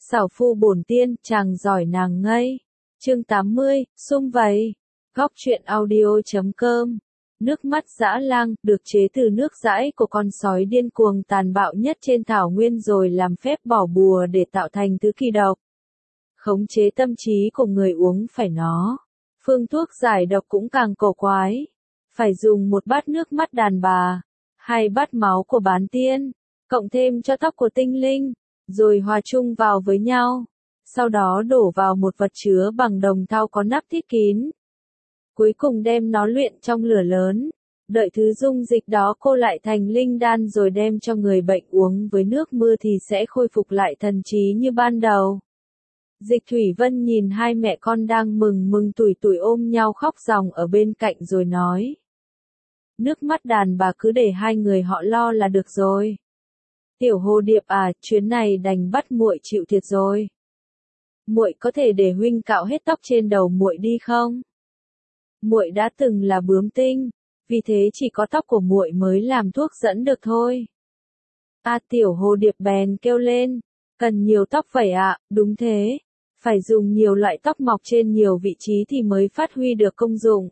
Xảo phu bổn tiên, chàng giỏi nàng ngây. Chương 80, sum vầy. Góc truyện audio.com. Nước mắt dã lang, được chế từ nước dãi của con sói điên cuồng tàn bạo nhất trên thảo nguyên rồi làm phép bỏ bùa để tạo thành thứ kỳ độc. Khống chế tâm trí của người uống phải nó. Phương thuốc giải độc cũng càng cổ quái. Phải dùng một bát nước mắt đàn bà, 2 bát máu của bán tiên, cộng thêm cho tóc của tinh linh, rồi hòa chung vào với nhau. Sau đó đổ vào một vật chứa bằng đồng thau có nắp thít kín. Cuối cùng đem nó luyện trong lửa lớn. Đợi thứ dung dịch đó cô lại thành linh đan rồi đem cho người bệnh uống với nước mưa thì sẽ khôi phục lại thần trí như ban đầu. Dịch Thủy Vân nhìn hai mẹ con đang mừng tủi tủi ôm nhau khóc ròng ở bên cạnh rồi nói. Nước mắt đàn bà cứ để hai người họ lo là được rồi. Tiểu Hồ Điệp à, chuyến này đành bắt muội chịu thiệt rồi. Muội có thể để huynh cạo hết tóc trên đầu muội đi không? Muội đã từng là bướm tinh, vì thế chỉ có tóc của muội mới làm thuốc dẫn được thôi. Tiểu Hồ Điệp bèn kêu lên, cần nhiều tóc vậy ạ, đúng thế, phải dùng nhiều loại tóc mọc trên nhiều vị trí thì mới phát huy được công dụng.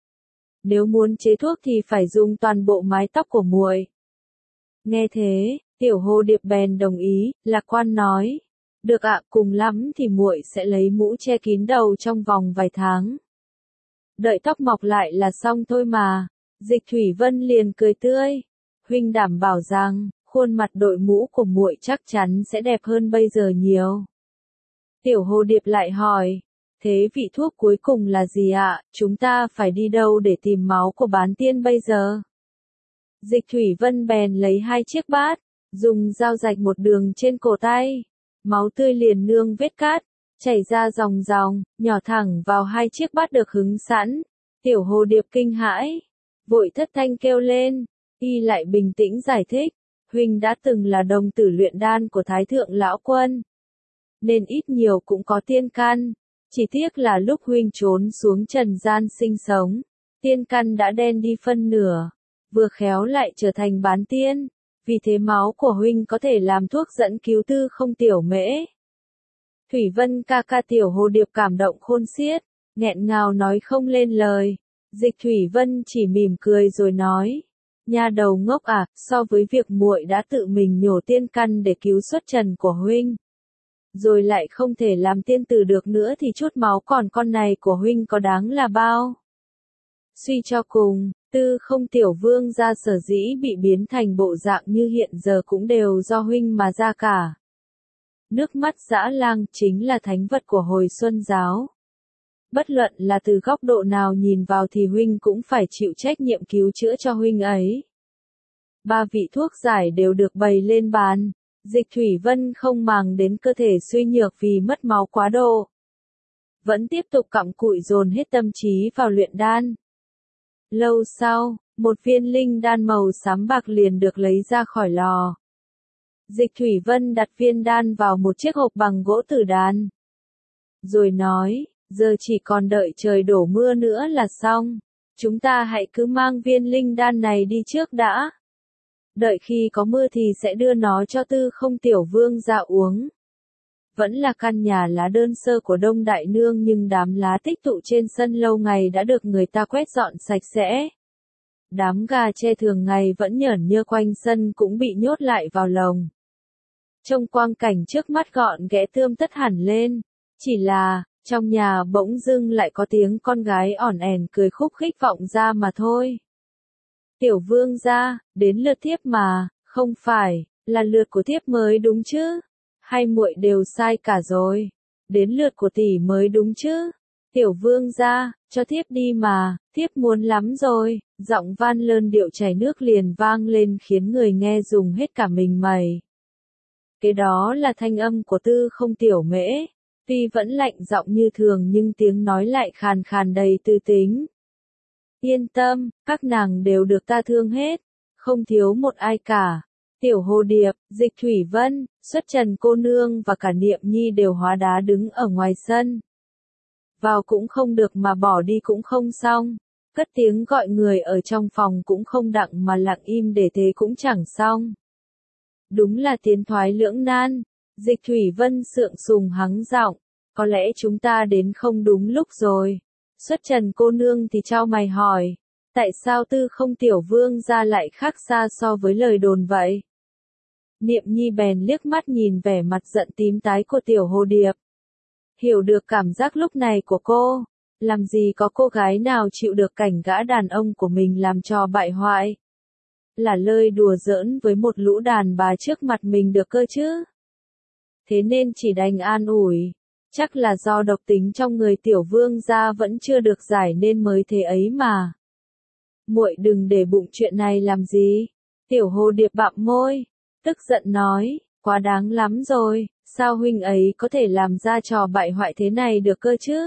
Nếu muốn chế thuốc thì phải dùng toàn bộ mái tóc của muội. Nghe thế, Tiểu Hồ Điệp bèn đồng ý, lạc quan nói, được ạ, cùng lắm thì muội sẽ lấy mũ che kín đầu trong vòng vài tháng. Đợi tóc mọc lại là xong thôi mà. Dịch Thủy Vân liền cười tươi, huynh đảm bảo rằng khuôn mặt đội mũ của muội chắc chắn sẽ đẹp hơn bây giờ nhiều. Tiểu Hồ Điệp lại hỏi, thế vị thuốc cuối cùng là gì ạ? Chúng ta phải đi đâu để tìm máu của bán tiên bây giờ? Dịch Thủy Vân bèn lấy 2 chiếc bát, dùng dao rạch một đường trên cổ tay. Máu tươi liền nương vết cát, chảy ra ròng ròng, nhỏ thẳng vào 2 chiếc bát được hứng sẵn. Tiểu Hồ Điệp kinh hãi, vội thất thanh kêu lên, y lại bình tĩnh giải thích, huynh đã từng là đồng tử luyện đan của Thái Thượng Lão Quân, nên ít nhiều cũng có tiên căn, chỉ tiếc là lúc huynh trốn xuống trần gian sinh sống, tiên căn đã đen đi phân nửa, vừa khéo lại trở thành bán tiên, vì thế máu của huynh có thể làm thuốc dẫn cứu tư không tiểu mễ. Thủy Vân ca ca. Tiểu Hồ Điệp cảm động khôn xiết, nghẹn ngào nói không lên lời. Dịch Thủy Vân chỉ mỉm cười rồi nói, nha đầu ngốc à, so với việc muội đã tự mình nhổ tiên căn để cứu xuất trần của huynh, rồi lại không thể làm tiên tử được nữa thì chút máu còn con này của huynh có đáng là bao. Suy cho cùng, Tư Không tiểu vương gia sở dĩ bị biến thành bộ dạng như hiện giờ cũng đều do huynh mà ra cả. Nước mắt dã lang chính là thánh vật của hồi xuân giáo. Bất luận là từ góc độ nào nhìn vào thì huynh cũng phải chịu trách nhiệm cứu chữa cho huynh ấy. 3 vị thuốc giải đều được bày lên bàn. Dịch Thủy Vân không màng đến cơ thể suy nhược vì mất máu quá độ, vẫn tiếp tục cặm cụi dồn hết tâm trí vào luyện đan. Lâu sau, một viên linh đan màu xám bạc liền được lấy ra khỏi lò. Dịch Thủy Vân đặt viên đan vào một chiếc hộp bằng gỗ tử đàn, rồi nói, giờ chỉ còn đợi trời đổ mưa nữa là xong. Chúng ta hãy cứ mang viên linh đan này đi trước đã. Đợi khi có mưa thì sẽ đưa nó cho Tư Không tiểu vương ra uống. Vẫn là căn nhà lá đơn sơ của Đông Đại Nương nhưng đám lá tích tụ trên sân lâu ngày đã được người ta quét dọn sạch sẽ. Đám gà tre thường ngày vẫn nhởn nhơ quanh sân cũng bị nhốt lại vào lồng. Trông quang cảnh trước mắt gọn ghẽ tươm tất hẳn lên. Chỉ là, trong nhà bỗng dưng lại có tiếng con gái ỏn ẻn cười khúc khích vọng ra mà thôi. Tiểu vương gia, đến lượt thiếp mà, không phải, là lượt của thiếp mới đúng chứ? Hay muội đều sai cả rồi? Đến lượt của tỷ mới đúng chứ? Tiểu vương gia, cho thiếp đi mà, thiếp muốn lắm rồi. Giọng van lơn điệu chảy nước liền vang lên khiến người nghe rùng hết cả mình mày. Cái đó là thanh âm của Tư Không tiểu mễ. Tuy vẫn lạnh giọng như thường nhưng tiếng nói lại khàn khàn đầy tư tính. Yên tâm, các nàng đều được ta thương hết, không thiếu một ai cả. Tiểu Hồ Điệp, Dịch Thủy Vân, Xuất Trần cô nương và cả Niệm Nhi đều hóa đá đứng ở ngoài sân. Vào cũng không được mà bỏ đi cũng không xong, cất tiếng gọi người ở trong phòng cũng không đặng mà lặng im để thế cũng chẳng xong. Đúng là tiến thoái lưỡng nan, Dịch Thủy Vân sượng sùng hắng giọng, có lẽ chúng ta đến không đúng lúc rồi. Xuất Trần cô nương thì chau mày hỏi, tại sao Tư Không tiểu vương gia lại khác xa so với lời đồn vậy? Niệm Nhi bèn liếc mắt nhìn vẻ mặt giận tím tái của tiểu hồ điệp. Hiểu được cảm giác lúc này của cô, làm gì có cô gái nào chịu được cảnh gã đàn ông của mình làm trò bại hoại. Là lời đùa giỡn với một lũ đàn bà trước mặt mình được cơ chứ. Thế nên chỉ đành an ủi, chắc là do độc tính trong người tiểu vương gia vẫn chưa được giải nên mới thế ấy mà. Muội đừng để bụng chuyện này làm gì. Tiểu hồ điệp bặm môi, tức giận nói, quá đáng lắm rồi, sao huynh ấy có thể làm ra trò bại hoại thế này được cơ chứ?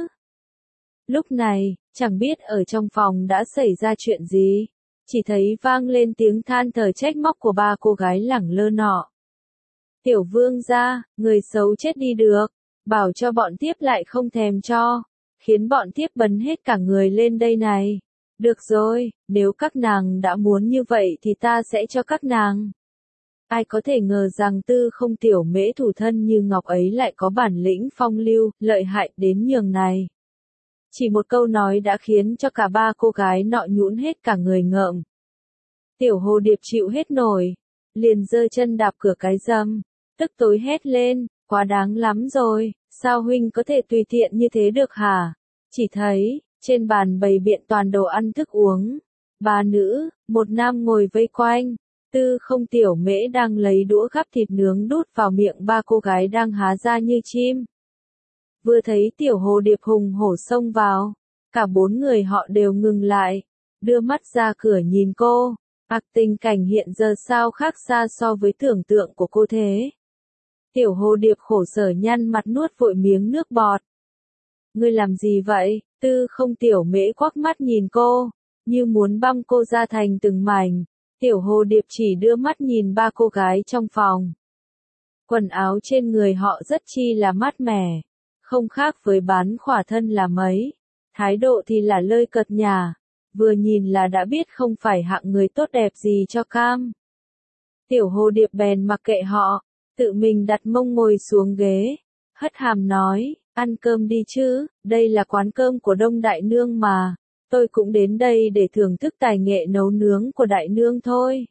Lúc này, chẳng biết ở trong phòng đã xảy ra chuyện gì, chỉ thấy vang lên tiếng than thở trách móc của ba cô gái lẳng lơ nọ. Tiểu vương gia, người xấu chết đi được, bảo cho bọn tiếp lại không thèm cho, khiến bọn tiếp bấn hết cả người lên đây này. Được rồi, nếu các nàng đã muốn như vậy thì ta sẽ cho các nàng. Ai có thể ngờ rằng Tư Không tiểu mễ thủ thân như ngọc ấy lại có bản lĩnh phong lưu, lợi hại đến nhường này. Chỉ một câu nói đã khiến cho cả ba cô gái nọ nhũn hết cả người ngợm. Tiểu hồ điệp chịu hết nổi, liền giơ chân đạp cửa cái râm, tức tối hét lên, quá đáng lắm rồi, sao huynh có thể tùy tiện như thế được hả? Chỉ thấy, trên bàn bày biện toàn đồ ăn thức uống, ba nữ, một nam ngồi vây quanh. Tư Không tiểu mễ đang lấy đũa gắp thịt nướng đút vào miệng ba cô gái đang há ra như chim. Vừa thấy tiểu hồ điệp hùng hổ xông vào, cả bốn người họ đều ngừng lại, đưa mắt ra cửa nhìn cô. Tình cảnh hiện giờ sao khác xa so với tưởng tượng của cô thế. Tiểu hồ điệp khổ sở nhăn mặt nuốt vội miếng nước bọt. Ngươi làm gì vậy? Tư Không tiểu mễ quắc mắt nhìn cô, như muốn băm cô ra thành từng mảnh. Tiểu hồ điệp chỉ đưa mắt nhìn ba cô gái trong phòng. Quần áo trên người họ rất chi là mát mẻ, không khác với bán khỏa thân là mấy. Thái độ thì là lơi cợt nhả, vừa nhìn là đã biết không phải hạng người tốt đẹp gì cho cam. Tiểu hồ điệp bèn mặc kệ họ, tự mình đặt mông ngồi xuống ghế, hất hàm nói, ăn cơm đi chứ, đây là quán cơm của Đông Đại Nương mà. Tôi cũng đến đây để thưởng thức tài nghệ nấu nướng của đại nương thôi.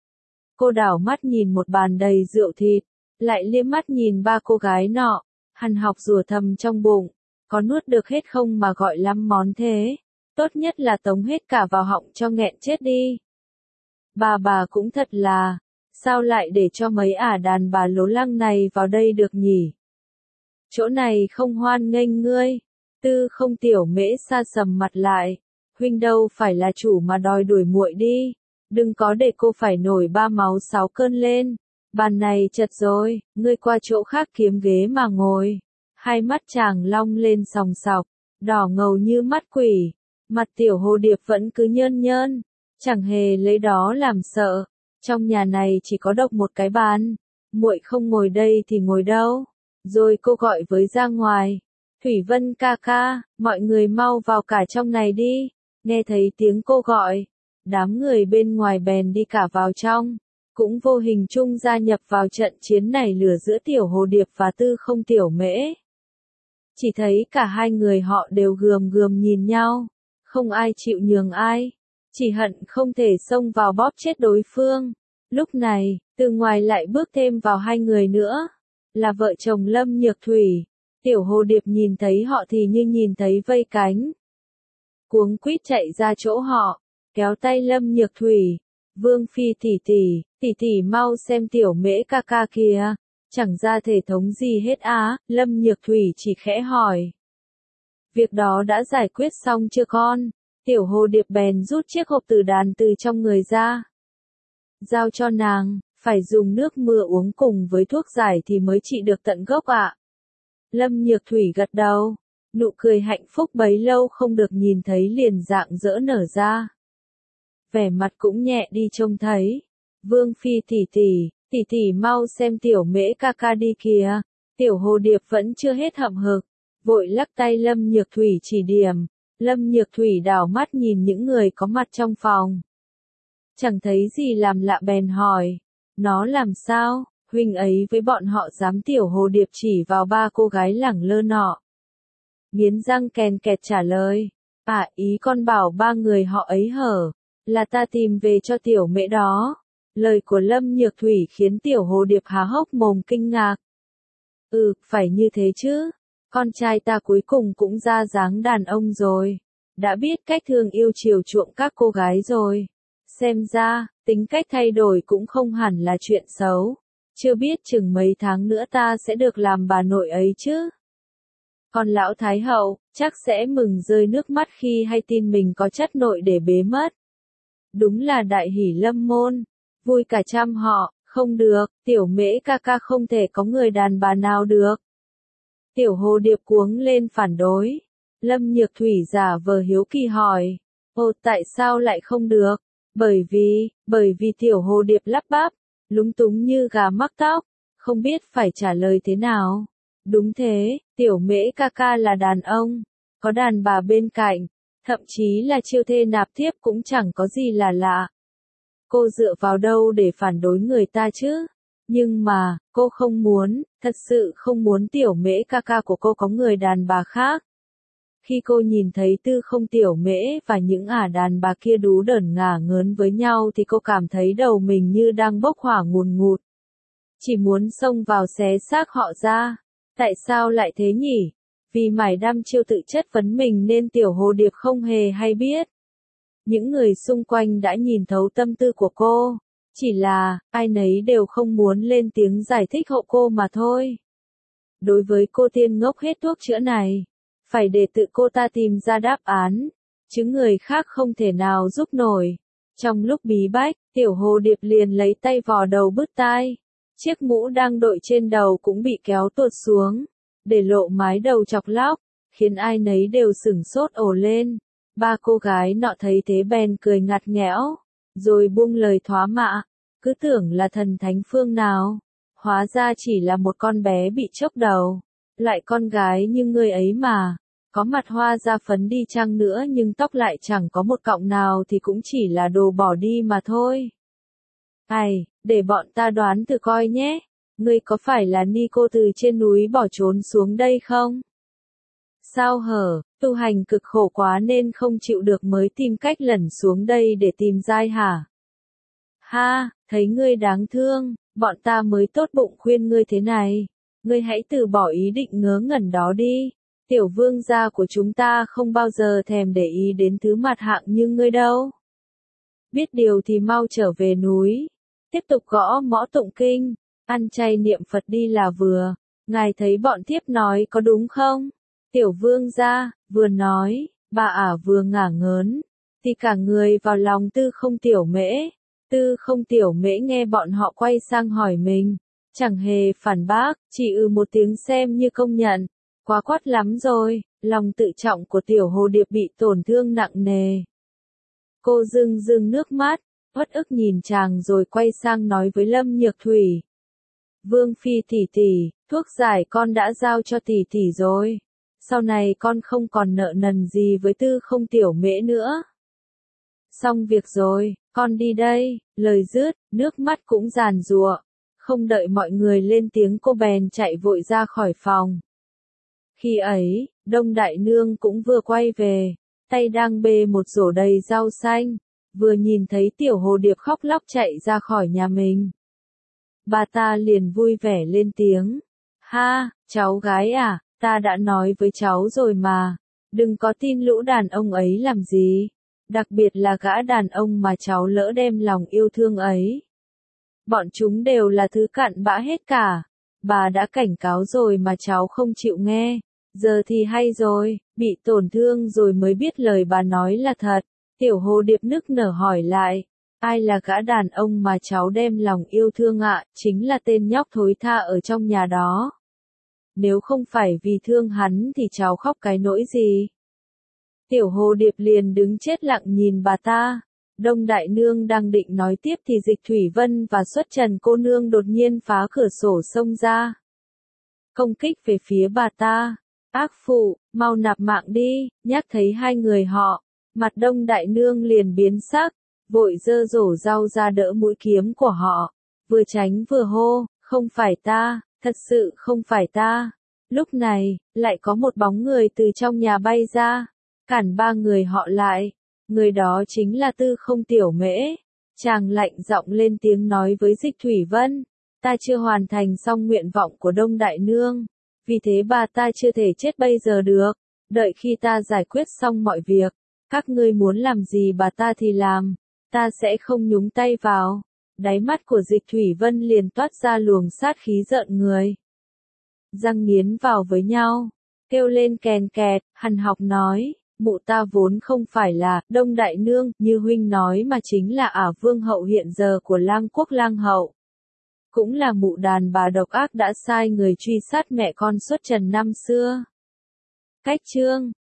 Cô đảo mắt nhìn một bàn đầy rượu thịt, lại liếc mắt nhìn ba cô gái nọ, hằn học rủa thầm trong bụng, có nuốt được hết không mà gọi lắm món thế, tốt nhất là tống hết cả vào họng cho nghẹn chết đi. Bà cũng thật là, sao lại để cho mấy đàn bà lố lăng này vào đây được nhỉ? Chỗ này không hoan nghênh ngươi. Tư Không tiểu mễ sa sầm mặt lại. Huynh đâu phải là chủ mà đòi đuổi muội đi, đừng có để cô phải nổi ba máu sáu cơn lên. Bàn này chật rồi, ngươi qua chỗ khác kiếm ghế mà ngồi. Hai mắt chàng long lên sòng sọc, đỏ ngầu như mắt quỷ, mặt tiểu hồ điệp vẫn cứ nhơn nhơn, chẳng hề lấy đó làm sợ. Trong nhà này chỉ có độc một cái bàn, muội không ngồi đây thì ngồi đâu? Rồi cô gọi với ra ngoài, Thủy Vân ca ca, mọi người mau vào cả trong này đi. Nghe thấy tiếng cô gọi, đám người bên ngoài bèn đi cả vào trong, cũng vô hình chung gia nhập vào trận chiến này lửa giữa tiểu hồ điệp và Tư Không tiểu mễ. Chỉ thấy cả hai người họ đều gườm gườm nhìn nhau, không ai chịu nhường ai, chỉ hận không thể xông vào bóp chết đối phương. Lúc này, từ ngoài lại bước thêm vào hai người nữa, là vợ chồng Lâm Nhược Thủy. Tiểu hồ điệp nhìn thấy họ thì như nhìn thấy vây cánh, cuống quýt chạy ra chỗ họ, kéo tay Lâm Nhược Thủy, Vương Phi tỷ tỷ mau xem tiểu mễ ca ca kìa, chẳng ra thể thống gì hết á. Lâm Nhược Thủy chỉ khẽ hỏi, việc đó đã giải quyết xong chưa con? Tiểu hồ điệp bèn rút chiếc hộp tử đàn từ trong người ra, giao cho nàng, phải dùng nước mưa uống cùng với thuốc giải thì mới trị được tận gốc ạ. Lâm Nhược Thủy gật đầu, nụ cười hạnh phúc bấy lâu không được nhìn thấy liền rạng rỡ nở ra. Vẻ mặt cũng nhẹ đi trông thấy. Vương Phi tỷ tỷ mau xem tiểu mễ ca ca đi kìa. Tiểu hồ điệp vẫn chưa hết hậm hực, vội lắc tay Lâm Nhược Thủy chỉ điểm. Lâm Nhược Thủy đảo mắt nhìn những người có mặt trong phòng, chẳng thấy gì làm lạ bèn hỏi, nó làm sao? huynh ấy với bọn họ dám tiểu hồ điệp chỉ vào ba cô gái lẳng lơ nọ. Nghiến răng kèn kẹt trả lời. À, ý con bảo ba người họ ấy hở, là ta tìm về cho tiểu mễ đó. Lời của Lâm Nhược Thủy khiến tiểu hồ điệp há hốc mồm kinh ngạc. Ừ, phải như thế chứ. Con trai ta cuối cùng cũng ra dáng đàn ông rồi. Đã biết cách thương yêu chiều chuộng các cô gái rồi. Xem ra, tính cách thay đổi cũng không hẳn là chuyện xấu. Chưa biết chừng mấy tháng nữa ta sẽ được làm bà nội ấy chứ. Còn lão Thái Hậu, chắc sẽ mừng rơi nước mắt khi hay tin mình có chất nội để bế mất. Đúng là đại hỷ lâm môn. Vui cả trăm họ, không được, tiểu mễ ca ca không thể có người đàn bà nào được. Tiểu hồ điệp cuống lên phản đối. Lâm Nhược Thủy giả vờ hiếu kỳ hỏi. Ồ, tại sao lại không được? Bởi vì tiểu hồ điệp lắp bắp, lúng túng như gà mắc tóc, không biết phải trả lời thế nào. Đúng thế, tiểu mễ ca ca là đàn ông, có đàn bà bên cạnh, thậm chí là chiêu thê nạp thiếp cũng chẳng có gì là lạ. Cô dựa vào đâu để phản đối người ta chứ? Nhưng mà, cô không muốn, thật sự không muốn tiểu mễ ca ca của cô có người đàn bà khác. Khi cô nhìn thấy Tư Không, tiểu mễ và những đàn bà kia đú đởn ngả ngớn với nhau thì cô cảm thấy đầu mình như đang bốc hỏa ngùn ngụt. Chỉ muốn xông vào xé xác họ ra. Tại sao lại thế nhỉ? Vì mải đăm chiêu tự chất vấn mình nên tiểu hồ điệp không hề hay biết. Những người xung quanh đã nhìn thấu tâm tư của cô. Chỉ là, ai nấy đều không muốn lên tiếng giải thích hộ cô mà thôi. Đối với cô tiên ngốc hết thuốc chữa này, phải để tự cô ta tìm ra đáp án, chứ người khác không thể nào giúp nổi. Trong lúc bí bách, tiểu hồ điệp liền lấy tay vò đầu bứt tai. Chiếc mũ đang đội trên đầu cũng bị kéo tuột xuống, để lộ mái đầu chọc lóc, khiến ai nấy đều sửng sốt ồ lên. Ba cô gái nọ thấy thế bèn cười ngặt nghẽo, rồi buông lời thoá mạ, cứ tưởng là thần thánh phương nào, hóa ra chỉ là một con bé bị chốc đầu. Lại con gái như ngươi ấy mà, có mặt hoa da phấn đi chăng nữa nhưng tóc lại chẳng có một cọng nào thì cũng chỉ là đồ bỏ đi mà thôi. Ai, để bọn ta đoán thử coi nhé, ngươi có phải là Nico từ trên núi bỏ trốn xuống đây không? Sao hở, tu hành cực khổ quá nên không chịu được mới tìm cách lẩn xuống đây để tìm giai hả? Ha, thấy ngươi đáng thương, bọn ta mới tốt bụng khuyên ngươi thế này. Ngươi hãy từ bỏ ý định ngớ ngẩn đó đi. Tiểu vương gia của chúng ta không bao giờ thèm để ý đến thứ mặt hạng như ngươi đâu. Biết điều thì mau trở về núi. Tiếp tục gõ mõ tụng kinh, ăn chay niệm Phật đi là vừa. Ngài thấy bọn thiếp nói có đúng không? Tiểu vương gia, vừa nói, bà vừa ngả ngớn, thì cả người vào lòng Tư Không tiểu mễ. Tư Không tiểu mễ nghe bọn họ quay sang hỏi mình, chẳng hề phản bác, chỉ một tiếng xem như công nhận. Quá quát lắm rồi, lòng tự trọng của tiểu hồ điệp bị tổn thương nặng nề. Cô rưng rưng nước mắt, uất ức nhìn chàng rồi quay sang nói với Lâm Nhược Thủy. Vương phi tỷ tỷ, thuốc giải con đã giao cho tỷ tỷ rồi. Sau này con không còn nợ nần gì với Tư Không tiểu mễ nữa. Xong việc rồi, con đi đây, lời dứt, nước mắt cũng giàn giụa. Không đợi mọi người lên tiếng cô bèn chạy vội ra khỏi phòng. Khi ấy, Đông Đại Nương cũng vừa quay về, tay đang bê một rổ đầy rau xanh, vừa nhìn thấy tiểu hồ điệp khóc lóc chạy ra khỏi nhà mình. Bà ta liền vui vẻ lên tiếng. Ha, cháu gái à, ta đã nói với cháu rồi mà, đừng có tin lũ đàn ông ấy làm gì, đặc biệt là gã đàn ông mà cháu lỡ đem lòng yêu thương ấy. Bọn chúng đều là thứ cặn bã hết cả. Bà đã cảnh cáo rồi mà cháu không chịu nghe. Giờ thì hay rồi, bị tổn thương rồi mới biết lời bà nói là thật. Tiểu hồ điệp nức nở hỏi lại. Ai là gã đàn ông mà cháu đem lòng yêu thương ạ? Chính là tên nhóc thối tha ở trong nhà đó. Nếu không phải vì thương hắn thì cháu khóc cái nỗi gì? Tiểu hồ điệp liền đứng chết lặng nhìn bà ta. Đông Đại Nương đang định nói tiếp thì Dịch Thủy Vân và Xuất Trần cô nương đột nhiên phá cửa sổ xông ra. Công kích về phía bà ta. Ác phụ, mau nạp mạng đi, nhắc thấy hai người họ. Mặt Đông Đại Nương liền biến sắc, vội giơ rổ rau ra đỡ mũi kiếm của họ. Vừa tránh vừa hô, Không phải ta, thật sự không phải ta. Lúc này, lại có một bóng người từ trong nhà bay ra, cản ba người họ lại. Người đó chính là Tư Không Tiểu Mễ. Chàng lạnh giọng lên tiếng nói với Dịch Thủy Vân. Ta chưa hoàn thành xong nguyện vọng của Đông Đại Nương. Vì thế bà ta chưa thể chết bây giờ được. Đợi khi ta giải quyết xong mọi việc, các ngươi muốn làm gì bà ta thì làm. Ta sẽ không nhúng tay vào. Đáy mắt của Dịch Thủy Vân liền toát ra luồng sát khí giận người. Răng nghiến vào với nhau, kêu lên kèn kẹt, Hàn Học nói, mụ ta vốn không phải là Đông Đại Nương như huynh nói mà chính là Ả Vương hậu hiện giờ của Lang Quốc Lang hậu. Cũng là mụ đàn bà độc ác đã sai người truy sát mẹ con xuất trần năm xưa. Cách chương